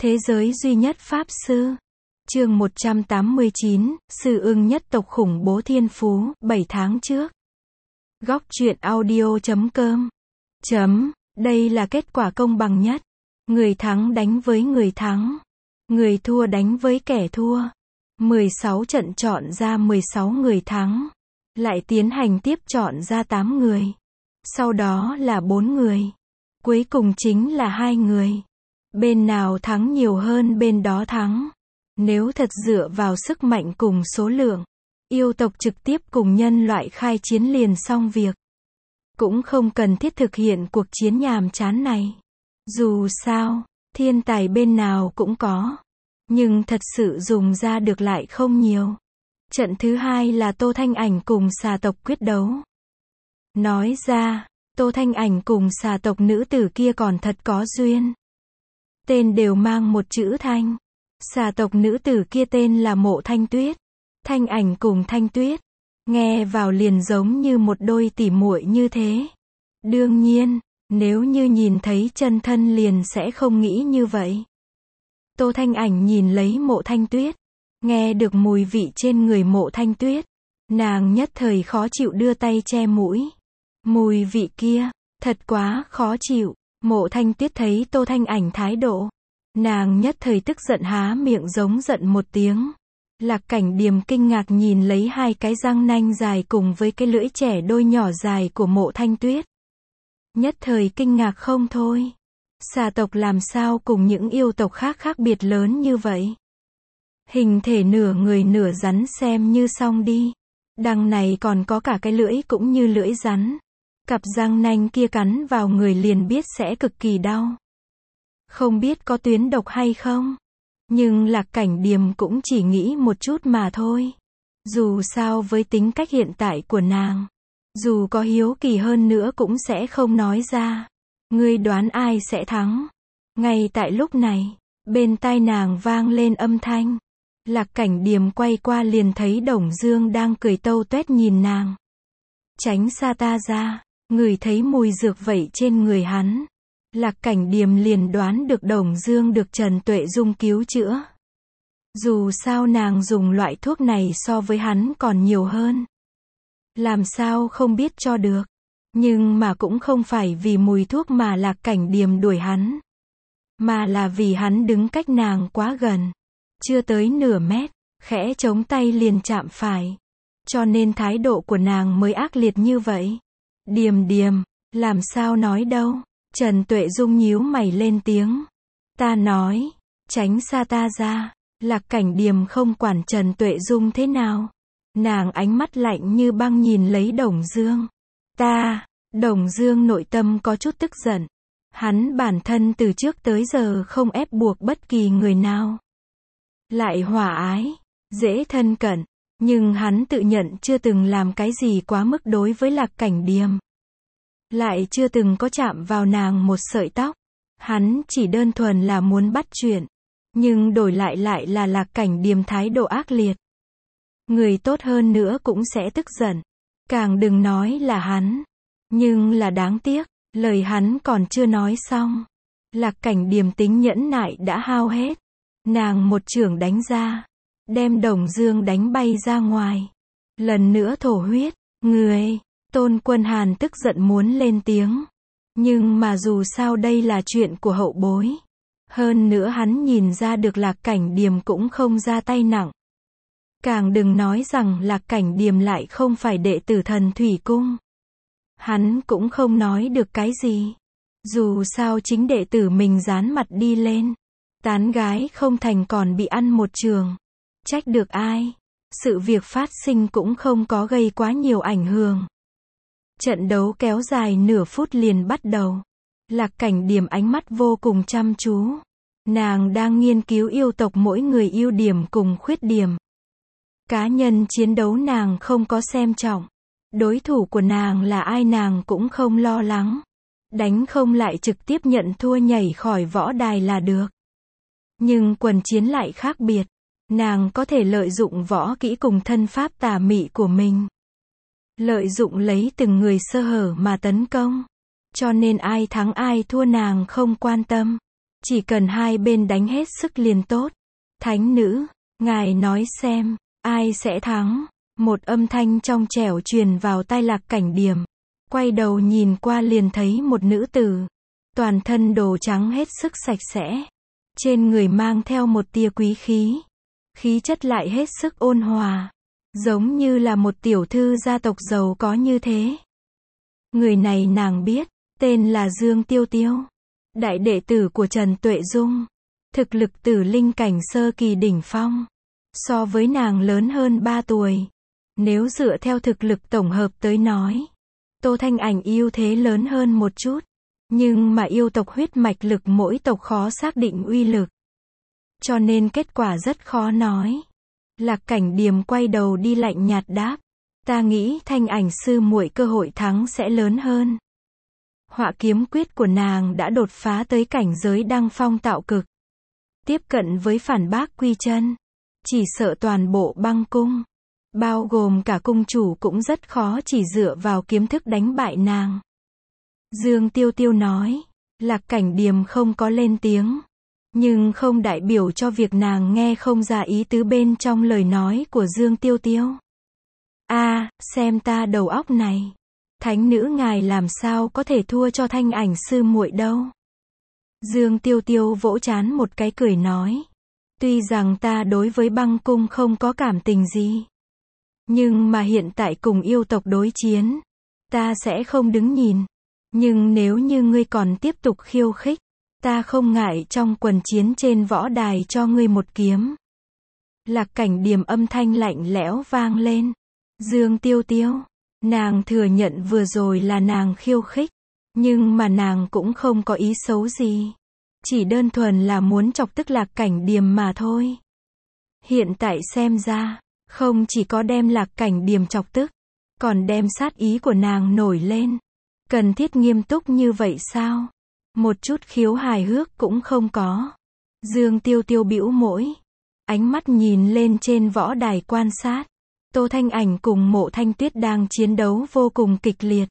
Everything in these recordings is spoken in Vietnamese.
Thế giới duy nhất Pháp Sư. Chương 189, Sư Ưng nhất tộc khủng bố thiên phú, 7 tháng trước. Góc truyện audio.com. Đây là kết quả công bằng nhất. Người thắng đánh với người thắng. Người thua đánh với kẻ thua. 16 trận chọn ra 16 người thắng. Lại tiến hành tiếp chọn ra 8 người. Sau đó là 4 người. Cuối cùng chính là 2 người. Bên nào thắng nhiều hơn bên đó thắng. Nếu thật dựa vào sức mạnh cùng số lượng, yêu tộc trực tiếp cùng nhân loại khai chiến liền xong việc. Cũng không cần thiết thực hiện cuộc chiến nhàm chán này. Dù sao, thiên tài bên nào cũng có. Nhưng thật sự dùng ra được lại không nhiều. Trận thứ hai là Tô Thanh Ảnh cùng xà tộc quyết đấu. Nói ra, Tô Thanh Ảnh cùng xà tộc nữ tử kia còn thật có duyên. Tên đều mang một chữ Thanh. Xà tộc nữ tử kia tên là Mộ Thanh Tuyết. Thanh Ảnh cùng Thanh Tuyết. Nghe vào liền giống như một đôi tỉ muội như thế. Đương nhiên, nếu như nhìn thấy chân thân liền sẽ không nghĩ như vậy. Tô Thanh Ảnh nhìn lấy Mộ Thanh Tuyết. Nghe được mùi vị trên người Mộ Thanh Tuyết. Nàng nhất thời khó chịu đưa tay che mũi. Mùi vị kia, thật quá khó chịu. Mộ Thanh Tuyết thấy Tô Thanh Ảnh thái độ. Nàng nhất thời tức giận há miệng giống giận một tiếng. Lạc Cảnh Điềm kinh ngạc nhìn lấy hai cái răng nanh dài cùng với cái lưỡi trẻ đôi nhỏ dài của Mộ Thanh Tuyết. Nhất thời kinh ngạc không thôi. Xà tộc làm sao cùng những yêu tộc khác khác biệt lớn như vậy? Hình thể nửa người nửa rắn xem như xong đi. Đằng này còn có cả cái lưỡi cũng như lưỡi rắn. Cặp răng nanh kia cắn vào người liền biết sẽ cực kỳ đau. Không biết có tuyến độc hay không? Nhưng Lạc Cảnh Điềm cũng chỉ nghĩ một chút mà thôi. Dù sao với tính cách hiện tại của nàng, dù có hiếu kỳ hơn nữa cũng sẽ không nói ra. Ngươi đoán ai sẽ thắng? Ngay tại lúc này, bên tai nàng vang lên âm thanh. Lạc Cảnh Điềm quay qua liền thấy Đồng Dương đang cười tâu tuét nhìn nàng. Tránh xa ta ra, ngửi thấy mùi dược vậy trên người hắn. Lạc Cảnh Điềm liền đoán được Đồng Dương được Trần Tuệ Dung cứu chữa. Dù sao nàng dùng loại thuốc này so với hắn còn nhiều hơn. Làm sao không biết cho được. Nhưng mà cũng không phải vì mùi thuốc mà Lạc Cảnh Điềm đuổi hắn. Mà là vì hắn đứng cách nàng quá gần. Chưa tới nửa mét, khẽ chống tay liền chạm phải. Cho nên thái độ của nàng mới ác liệt như vậy. Điềm Điềm, làm sao nói đâu. Trần Tuệ Dung nhíu mày lên tiếng. Ta nói, tránh xa ta ra. Lạc Cảnh Điềm không quản Trần Tuệ Dung thế nào. Nàng ánh mắt lạnh như băng nhìn lấy Đồng Dương. Đồng Dương nội tâm có chút tức giận. Hắn bản thân từ trước tới giờ không ép buộc bất kỳ người nào. Lại hòa ái, dễ thân cận. Nhưng hắn tự nhận chưa từng làm cái gì quá mức đối với Lạc Cảnh Điềm. Lại chưa từng có chạm vào nàng một sợi tóc. Hắn chỉ đơn thuần là muốn bắt chuyện. Nhưng đổi lại là Lạc Cảnh Điềm thái độ ác liệt. Người tốt hơn nữa cũng sẽ tức giận. Càng đừng nói là hắn. Nhưng là đáng tiếc, lời hắn còn chưa nói xong. Lạc Cảnh Điềm tính nhẫn nại đã hao hết. Nàng một chưởng đánh ra. Đem Đồng Dương đánh bay ra ngoài. Lần nữa thổ huyết. Người, Tôn Quân Hàn tức giận muốn lên tiếng. Nhưng mà dù sao đây là chuyện của hậu bối. Hơn nữa hắn nhìn ra được Lạc Cảnh Điềm cũng không ra tay nặng. Càng đừng nói rằng Lạc Cảnh Điềm lại không phải đệ tử Thần Thủy Cung. Hắn cũng không nói được cái gì. Dù sao chính đệ tử mình dán mặt đi lên. Tán gái không thành còn bị ăn một trường. Trách được ai? Sự việc phát sinh cũng không có gây quá nhiều ảnh hưởng. Trận đấu kéo dài nửa phút liền bắt đầu. Lạc Cảnh Điềm ánh mắt vô cùng chăm chú. Nàng đang nghiên cứu yêu tộc mỗi người ưu điểm cùng khuyết điểm. Cá nhân chiến đấu nàng không có xem trọng. Đối thủ của nàng là ai nàng cũng không lo lắng. Đánh không lại trực tiếp nhận thua nhảy khỏi võ đài là được. Nhưng quần chiến lại khác biệt. Nàng có thể lợi dụng võ kỹ cùng thân pháp tà mị của mình. Lợi dụng lấy từng người sơ hở mà tấn công. Cho nên ai thắng ai thua nàng không quan tâm. Chỉ cần hai bên đánh hết sức liền tốt. Thánh nữ, ngài nói xem, ai sẽ thắng? Một âm thanh trong trẻo truyền vào tai Lạc Cảnh Điềm. Quay đầu nhìn qua liền thấy một nữ tử. Toàn thân đồ trắng hết sức sạch sẽ. Trên người mang theo một tia quý khí. Khí chất lại hết sức ôn hòa. Giống như là một tiểu thư gia tộc giàu có như thế. Người này nàng biết, tên là Dương Tiêu Tiêu. Đại đệ tử của Trần Tuệ Dung. Thực lực tử linh cảnh sơ kỳ đỉnh phong. So với nàng lớn hơn 3 tuổi. Nếu dựa theo thực lực tổng hợp tới nói, Tô Thanh Ảnh ưu thế lớn hơn một chút. Nhưng mà yêu tộc huyết mạch lực mỗi tộc khó xác định uy lực. Cho nên kết quả rất khó nói. Lạc Cảnh Điềm quay đầu đi lạnh nhạt đáp. Ta nghĩ Thanh Ảnh sư muội cơ hội thắng sẽ lớn hơn. Họa kiếm quyết của nàng đã đột phá tới cảnh giới đăng phong tạo cực. Tiếp cận với phản bác quy chân. Chỉ sợ toàn bộ băng cung, bao gồm cả cung chủ cũng rất khó chỉ dựa vào kiếm thức đánh bại nàng. Dương Tiêu Tiêu nói. Lạc Cảnh Điềm không có lên tiếng. Nhưng không đại biểu cho việc nàng nghe không ra ý tứ bên trong lời nói của Dương Tiêu Tiêu. Xem ta đầu óc này. Thánh nữ ngài làm sao có thể thua cho Thanh Ảnh sư muội đâu. Dương Tiêu Tiêu vỗ trán một cái cười nói. Tuy rằng ta đối với băng cung không có cảm tình gì. Nhưng mà hiện tại cùng yêu tộc đối chiến. Ta sẽ không đứng nhìn. Nhưng nếu như ngươi còn tiếp tục khiêu khích. Ta không ngại trong quần chiến trên võ đài cho ngươi một kiếm. Lạc Cảnh Điềm âm thanh lạnh lẽo vang lên. Dương Tiêu Tiêu. Nàng thừa nhận vừa rồi là nàng khiêu khích. Nhưng mà nàng cũng không có ý xấu gì. Chỉ đơn thuần là muốn chọc tức Lạc Cảnh Điềm mà thôi. Hiện tại xem ra, không chỉ có đem Lạc Cảnh Điềm chọc tức, còn đem sát ý của nàng nổi lên. Cần thiết nghiêm túc như vậy sao? Một chút khiếu hài hước cũng không có. Dương Tiêu Tiêu bĩu môi. Ánh mắt nhìn lên trên võ đài quan sát. Tô Thanh Ảnh cùng Mộ Thanh Tuyết đang chiến đấu vô cùng kịch liệt.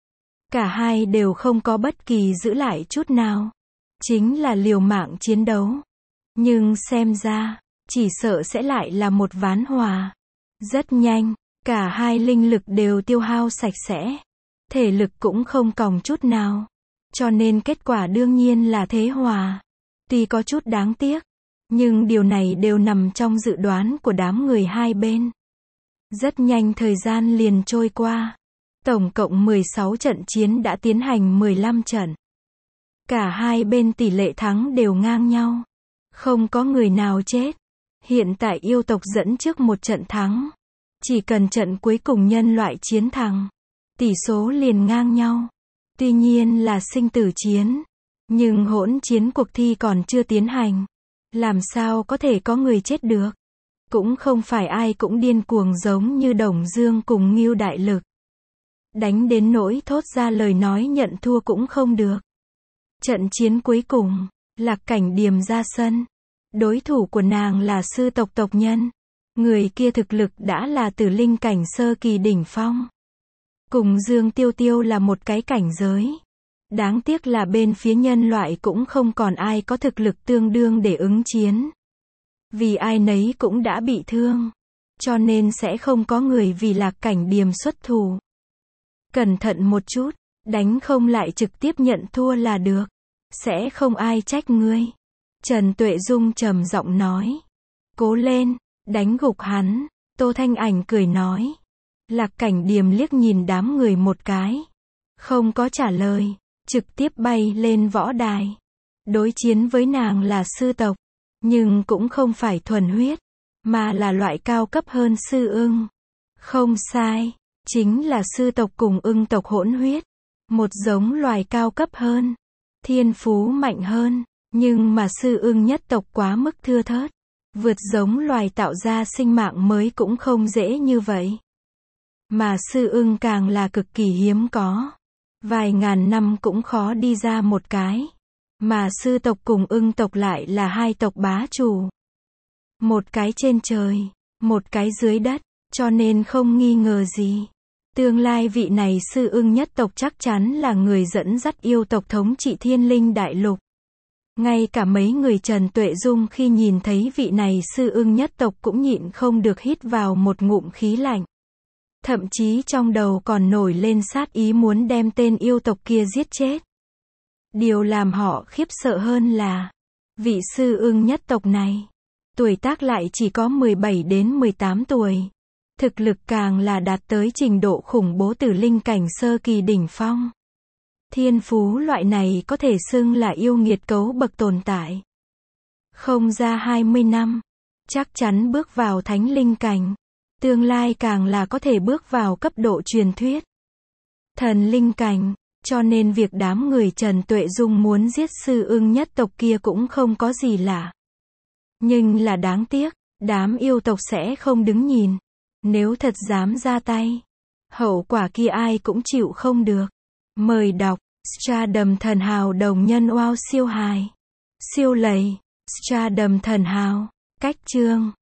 Cả hai đều không có bất kỳ giữ lại chút nào. Chính là liều mạng chiến đấu. Nhưng xem ra, chỉ sợ sẽ lại là một ván hòa. Rất nhanh, cả hai linh lực đều tiêu hao sạch sẽ. Thể lực cũng không còng chút nào. Cho nên kết quả đương nhiên là thế hòa. Tuy có chút đáng tiếc, nhưng điều này đều nằm trong dự đoán của đám người hai bên. Rất nhanh thời gian liền trôi qua. Tổng cộng 16 trận chiến đã tiến hành 15 trận. Cả hai bên tỷ lệ thắng đều ngang nhau. Không có người nào chết. Hiện tại yêu tộc dẫn trước một trận thắng. Chỉ cần trận cuối cùng nhân loại chiến thắng, tỷ số liền ngang nhau. Tuy nhiên là sinh tử chiến. Nhưng hỗn chiến cuộc thi còn chưa tiến hành. Làm sao có thể có người chết được. Cũng không phải ai cũng điên cuồng giống như Đồng Dương cùng Ngưu Đại Lực. Đánh đến nỗi thốt ra lời nói nhận thua cũng không được. Trận chiến cuối cùng, Lạc Cảnh Điềm ra sân. Đối thủ của nàng là sư tộc tộc nhân. Người kia thực lực đã là tử linh cảnh sơ kỳ đỉnh phong. Cùng Dương Tiêu Tiêu là một cái cảnh giới. Đáng tiếc là bên phía nhân loại cũng không còn ai có thực lực tương đương để ứng chiến. Vì ai nấy cũng đã bị thương. Cho nên sẽ không có người vì Lạc Cảnh Điềm xuất thủ. Cẩn thận một chút, đánh không lại trực tiếp nhận thua là được. Sẽ không ai trách ngươi. Trần Tuệ Dung trầm giọng nói. Cố lên, đánh gục hắn. Tô Thanh Ảnh cười nói. Lạc Cảnh Điềm liếc nhìn đám người một cái. Không có trả lời, trực tiếp bay lên võ đài. Đối chiến với nàng là sư tộc. Nhưng cũng không phải thuần huyết, mà là loại cao cấp hơn sư ưng. Không sai, chính là sư tộc cùng ưng tộc hỗn huyết. Một giống loài cao cấp hơn, thiên phú mạnh hơn, nhưng mà sư ưng nhất tộc quá mức thưa thớt. Vượt giống loài tạo ra sinh mạng mới cũng không dễ như vậy. Mà sư ưng càng là cực kỳ hiếm có. Vài ngàn năm cũng khó đi ra một cái. Mà sư tộc cùng ưng tộc lại là hai tộc bá chủ. Một cái trên trời, một cái dưới đất, cho nên không nghi ngờ gì. Tương lai vị này sư ưng nhất tộc chắc chắn là người dẫn dắt yêu tộc thống trị Thiên Linh Đại Lục. Ngay cả mấy người Trần Tuệ Dung khi nhìn thấy vị này sư ưng nhất tộc cũng nhịn không được hít vào một ngụm khí lạnh. Thậm chí trong đầu còn nổi lên sát ý muốn đem tên yêu tộc kia giết chết. Điều làm họ khiếp sợ hơn là, vị sư ưng nhất tộc này, tuổi tác lại chỉ có 17 đến 18 tuổi. Thực lực càng là đạt tới trình độ khủng bố tử linh cảnh sơ kỳ đỉnh phong. Thiên phú loại này có thể xưng là yêu nghiệt cấu bậc tồn tại. Không ra 20 năm, chắc chắn bước vào thánh linh cảnh. Tương lai càng là có thể bước vào cấp độ truyền thuyết. Thần linh cảnh, cho nên việc đám người Trần Tuệ Dung muốn giết sư ưng nhất tộc kia cũng không có gì lạ. Nhưng là đáng tiếc, đám yêu tộc sẽ không đứng nhìn. Nếu thật dám ra tay, hậu quả kia ai cũng chịu không được. Mời đọc Stardom Thần Hào đồng nhân wow siêu hài. Siêu lầy. Stardom Thần Hào. Cách chương